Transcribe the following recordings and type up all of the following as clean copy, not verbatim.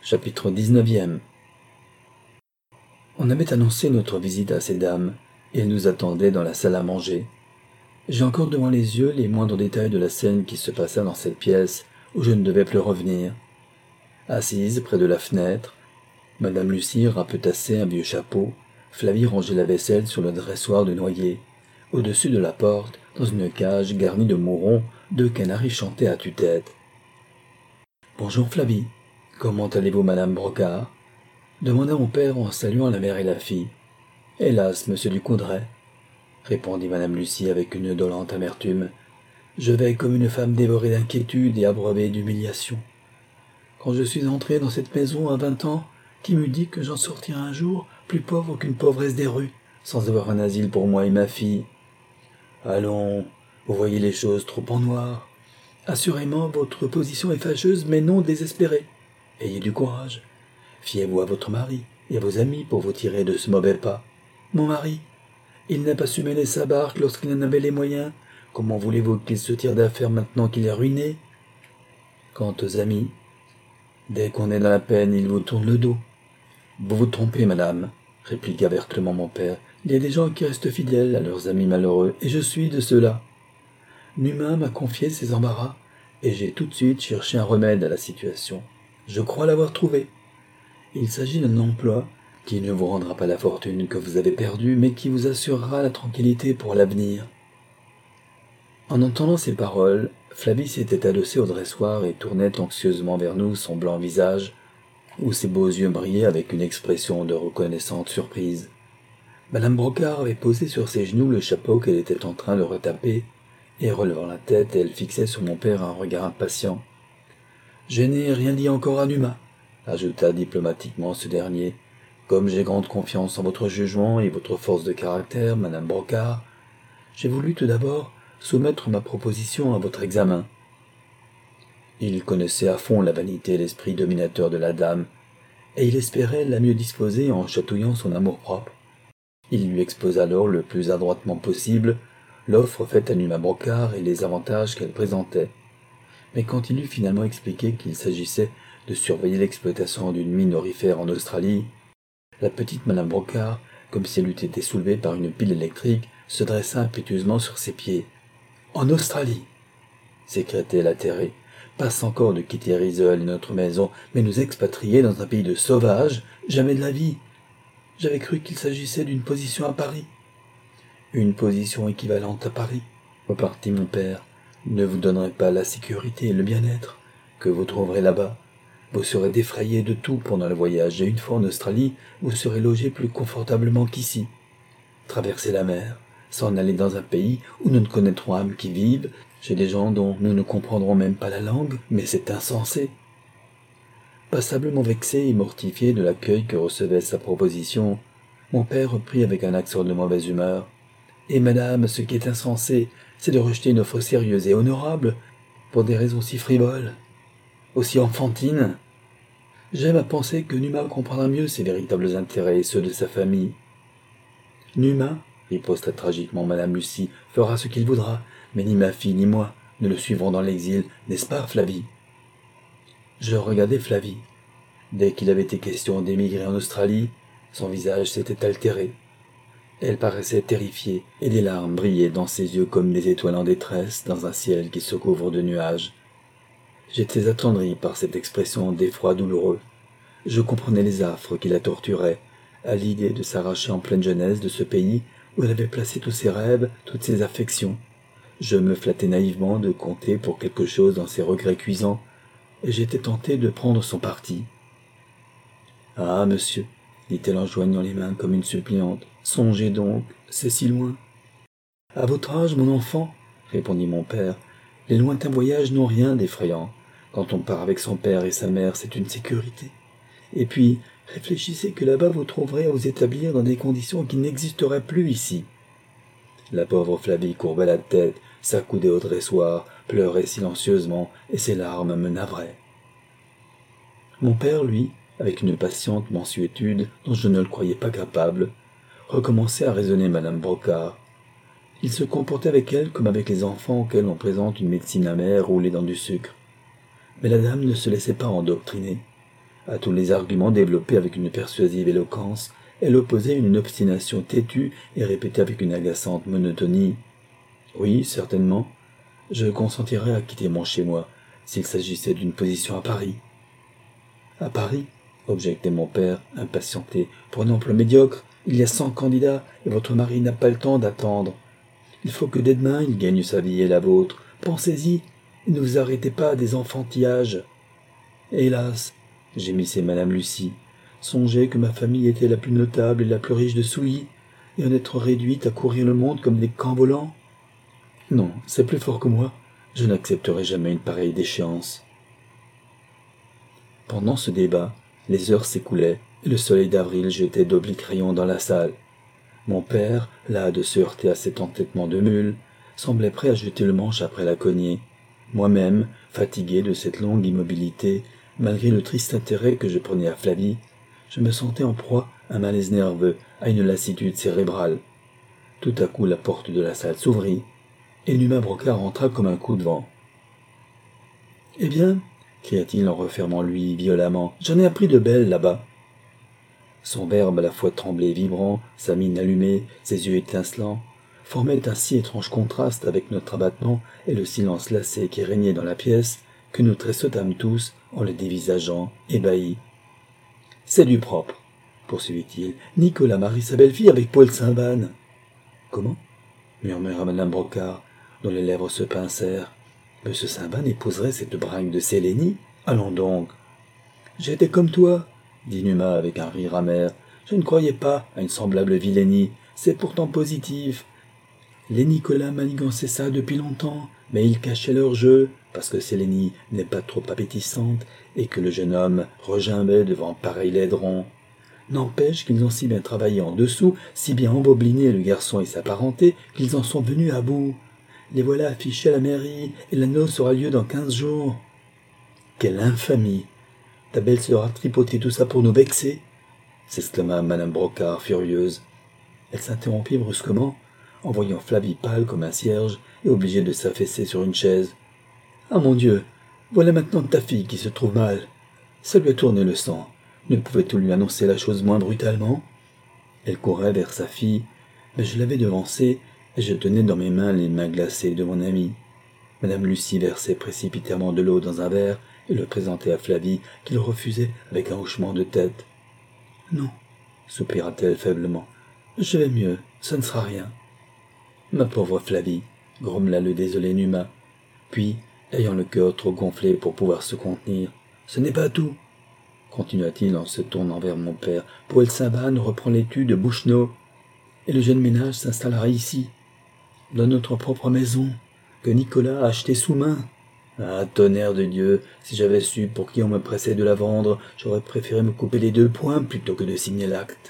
Chapitre 19e. On avait annoncé notre visite à ces dames, et elles nous attendaient dans la salle à manger. J'ai encore devant les yeux les moindres détails de la scène qui se passa dans cette pièce où je ne devais plus revenir. Assise près de la fenêtre, Madame Lucie rapetassait un vieux chapeau, Flavie rangeait la vaisselle sur le dressoir de noyer. Au-dessus de la porte, dans une cage garnie de mourons, 2 canaris chantaient à tue-tête. « Bonjour Flavie, comment allez-vous Madame Brocard ?» demanda mon père en saluant la mère et la fille. « Hélas, monsieur Ducoudray, » répondit Madame Lucie avec une dolente amertume. « Je vais comme une femme dévorée d'inquiétude et abreuvée d'humiliation. Quand je suis entrée dans cette maison à 20 ans, qui m'eût dit que j'en sortirais un jour plus pauvre qu'une pauvresse des rues, sans avoir un asile pour moi et ma fille. Allons, vous voyez les choses trop en noir. Assurément, votre position est fâcheuse, mais non désespérée. Ayez du courage. Fiez-vous à votre mari et à vos amis pour vous tirer de ce mauvais pas. Mon mari, il n'a pas su mener sa barque lorsqu'il en avait les moyens. Comment voulez-vous qu'il se tire d'affaire maintenant qu'il est ruiné? Quant aux amis, dès qu'on est dans la peine, ils vous tournent le dos. Vous vous trompez, madame, répliqua vertement mon père. Il y a des gens qui restent fidèles à leurs amis malheureux, et je suis de ceux-là. Numa m'a confié ses embarras, et j'ai tout de suite cherché un remède à la situation. Je crois l'avoir trouvé. Il s'agit d'un emploi qui ne vous rendra pas la fortune que vous avez perdue, mais qui vous assurera la tranquillité pour l'avenir. En entendant ces paroles, Flavie s'était adossée au dressoir et tournait anxieusement vers nous son blanc visage, où ses beaux yeux brillaient avec une expression de reconnaissante surprise. Madame Brocard avait posé sur ses genoux le chapeau qu'elle était en train de retaper, et relevant la tête, elle fixait sur mon père un regard impatient. « Je n'ai rien dit encore à Numa, » ajouta diplomatiquement ce dernier. « Comme j'ai grande confiance en votre jugement et votre force de caractère, Madame Brocard, j'ai voulu tout d'abord soumettre ma proposition à votre examen. » Il connaissait à fond la vanité et l'esprit dominateur de la dame, et il espérait la mieux disposer en chatouillant son amour-propre. Il lui exposa alors le plus adroitement possible l'offre faite à Numa Brocard et les avantages qu'elle présentait. Mais quand il eut finalement expliqué qu'il s'agissait de surveiller l'exploitation d'une mine aurifère en Australie, la petite Madame Brocard, comme si elle eût été soulevée par une pile électrique, se dressa impétueusement sur ses pieds. « En Australie !» s'écria-t-elle atterrée. « Passe encore de quitter Rizzol et notre maison, mais nous expatrier dans un pays de sauvages, jamais de la vie. J'avais cru qu'il s'agissait d'une position à Paris. » « Une position équivalente à Paris, » repartit mon père, « ne vous donnerait pas la sécurité et le bien-être que vous trouverez là-bas. Vous serez défrayé de tout pendant le voyage, et une fois en Australie, vous serez logé plus confortablement qu'ici. Traverser la mer, s'en aller dans un pays où nous ne connaîtrons âme qui vive, chez des gens dont nous ne comprendrons même pas la langue, mais c'est insensé. » Passablement vexé et mortifié de l'accueil que recevait sa proposition, mon père reprit avec un accent de mauvaise humeur. « Et madame, ce qui est insensé, c'est de rejeter une offre sérieuse et honorable pour des raisons si frivoles, aussi enfantines. J'aime à penser que Numa comprendra mieux ses véritables intérêts et ceux de sa famille. »« Numa, » riposta tragiquement Madame Lucie, « fera ce qu'il voudra, mais ni ma fille ni moi ne le suivrons dans l'exil, n'est-ce pas, Flavie ?» Je regardai Flavie. Dès qu'il avait été question d'émigrer en Australie, son visage s'était altéré. Elle paraissait terrifiée, et des larmes brillaient dans ses yeux comme des étoiles en détresse dans un ciel qui se couvre de nuages. J'étais attendri par cette expression d'effroi douloureux. Je comprenais les affres qui la torturaient, à l'idée de s'arracher en pleine jeunesse de ce pays où elle avait placé tous ses rêves, toutes ses affections. Je me flattais naïvement de compter pour quelque chose dans ses regrets cuisants, et j'étais tenté de prendre son parti. « Ah, monsieur, » dit-elle en joignant les mains comme une suppliante, « songez donc, c'est si loin. »« À votre âge, mon enfant, » répondit mon père, « les lointains voyages n'ont rien d'effrayant. Quand on part avec son père et sa mère, c'est une sécurité. Et puis, réfléchissez que là-bas vous trouverez à vous établir dans des conditions qui n'existeraient plus ici. » La pauvre Flavie courbait la tête, s'accoudait au dressoir, pleurait silencieusement, et ses larmes me navraient. Mon père, lui, avec une patiente mansuétude dont je ne le croyais pas capable, recommençait à raisonner Madame Brocard. Il se comportait avec elle comme avec les enfants auxquels on présente une médecine amère roulée dans du sucre. Mais la dame ne se laissait pas endoctriner. À tous les arguments développés avec une persuasive éloquence, elle opposait une obstination têtue et répétait avec une agaçante monotonie. « Oui, certainement. Je consentirais à quitter mon chez-moi, s'il s'agissait d'une position à Paris. »« À Paris ?» objectait mon père, impatienté. « Pour un emploi médiocre, il y a 100 candidats, et votre mari n'a pas le temps d'attendre. Il faut que dès demain il gagne sa vie et la vôtre. Pensez-y, et ne vous arrêtez pas à des enfantillages. » Hélas, gémissait madame Lucie, songez que ma famille était la plus notable et la plus riche de Souilly, et en être réduite à courir le monde comme des camps volants. Non, c'est plus fort que moi. Je n'accepterai jamais une pareille déchéance. Pendant ce débat, les heures s'écoulaient et le soleil d'avril jetait d'obliques rayons dans la salle. Mon père, las de se heurter à cet entêtement de mule, semblait prêt à jeter le manche après la cognée. Moi-même, fatigué de cette longue immobilité, malgré le triste intérêt que je prenais à Flavie, je me sentais en proie à un malaise nerveux, à une lassitude cérébrale. Tout à coup la porte de la salle s'ouvrit, et Numa Brocard rentra comme un coup de vent. « Eh bien, cria-t-il en refermant lui violemment, j'en ai appris de belles là-bas. » Son verbe à la fois tremblé et vibrant, sa mine allumée, ses yeux étincelants, formaient un si étrange contraste avec notre abattement et le silence lassé qui régnait dans la pièce, que nous tressautâmes tous en le dévisageant, ébahis. « C'est du propre, poursuivit-il. Nicolas marie sa belle-fille avec Paul Saint-Van. »« Comment ?» murmura madame Brocard, dont les lèvres se pincèrent. « Monsieur Saint-Van épouserait cette bringue de Sélénie ? Allons donc !»« J'étais comme toi, » dit Numa avec un rire amer. « Je ne croyais pas à une semblable vilainie. C'est pourtant positif. Les Nicolas manigançaient ça depuis longtemps, mais ils cachaient leur jeu, parce que Sélénie n'est pas trop appétissante et que le jeune homme regimbait devant pareil laideron. N'empêche qu'ils ont si bien travaillé en dessous, si bien embobiné le garçon et sa parenté, qu'ils en sont venus à bout. Les voilà affichés à la mairie, et la noce aura lieu dans 15 jours. » « Quelle infamie! Ta belle-sœur a tripoté tout ça pour nous vexer » s'exclama madame Brocard, furieuse. Elle s'interrompit brusquement, en voyant Flavie pâle comme un cierge et obligée de s'affaisser sur une chaise. « Ah mon Dieu, voilà maintenant ta fille qui se trouve mal. Ça lui a tourné le sang. Ne pouvait-on lui annoncer la chose moins brutalement ?» Elle courait vers sa fille, mais je l'avais devancée et je tenais dans mes mains les mains glacées de mon amie. Madame Lucie versait précipitamment de l'eau dans un verre et le présentait à Flavie, qui le refusait avec un hochement de tête. « Non, soupira-t-elle faiblement. « Je vais mieux, ça ne sera rien. »« Ma pauvre Flavie, » grommela le désolé Numa. Puis, ayant le cœur trop gonflé pour pouvoir se contenir, « Ce n'est pas tout, » continua-t-il en se tournant vers mon père. « Paul Saint-Van reprend l'étude de Bouchneau, et le jeune ménage s'installera ici, dans notre propre maison, que Nicolas a achetée sous main. Ah, tonnerre de Dieu, si j'avais su pour qui on me pressait de la vendre, j'aurais préféré me couper les 2 poings plutôt que de signer l'acte.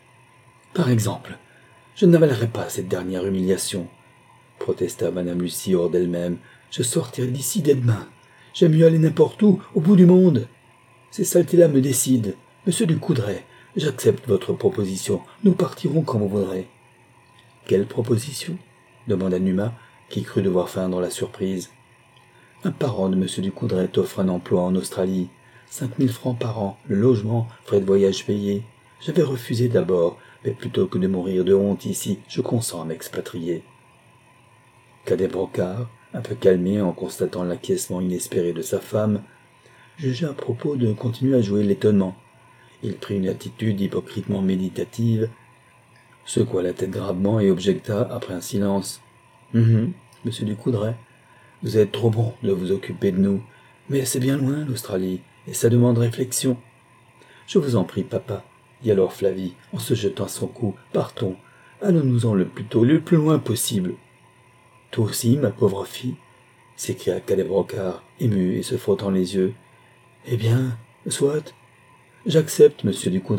Par exemple, je n'avalerai pas cette dernière humiliation, protesta madame Lucie hors d'elle-même. Je sortirai d'ici dès demain. J'aime mieux aller n'importe où, au bout du monde. Ces saletés-là me décident. Monsieur Ducoudray, j'accepte votre proposition. Nous partirons quand vous voudrez. Quelle proposition ? Demanda Numa, qui crut devoir feindre la surprise. Un parent de monsieur Ducoudray t'offre un emploi en Australie. 5 000 francs par an, le logement, frais de voyage payés. J'avais refusé d'abord, mais plutôt que de mourir de honte ici, je consens à m'expatrier. Cadet Brocard, un peu calmé en constatant l'acquiescement inespéré de sa femme, jugea à propos de continuer à jouer l'étonnement. Il prit une attitude hypocritement méditative, secoua la tête gravement et objecta après un silence. « Monsieur Ducoudray, vous êtes trop bon de vous occuper de nous, mais c'est bien loin l'Australie, et ça demande réflexion. »« Je vous en prie, papa, » dit alors Flavie, en se jetant à son cou. « Partons, allons-nous-en le plus tôt, le plus loin possible. »« Toi aussi, ma pauvre fille » s'écria Cadet Brocard, ému et se frottant les yeux. « Eh bien, soit, j'accepte, monsieur Ducoudray. »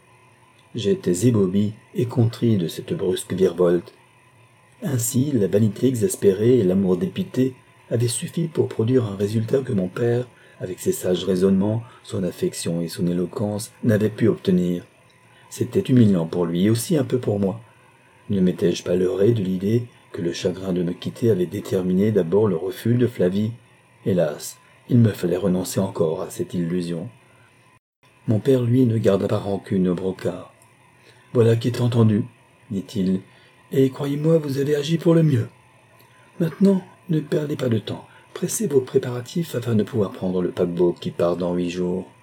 J'étais ébaubi et contrit de cette brusque virevolte. Ainsi, la vanité exaspérée et l'amour dépité avaient suffi pour produire un résultat que mon père, avec ses sages raisonnements, son affection et son éloquence, n'avait pu obtenir. C'était humiliant pour lui et aussi un peu pour moi. Ne m'étais-je pas leurré de l'idée que le chagrin de me quitter avait déterminé d'abord le refus de Flavie ? Hélas, il me fallait renoncer encore à cette illusion. Mon père, lui, ne garda pas rancune au brocard. « Voilà qui est entendu, dit-il, et croyez-moi, vous avez agi pour le mieux. Maintenant, ne perdez pas de temps, pressez vos préparatifs afin de pouvoir prendre le paquebot qui part dans 8 jours.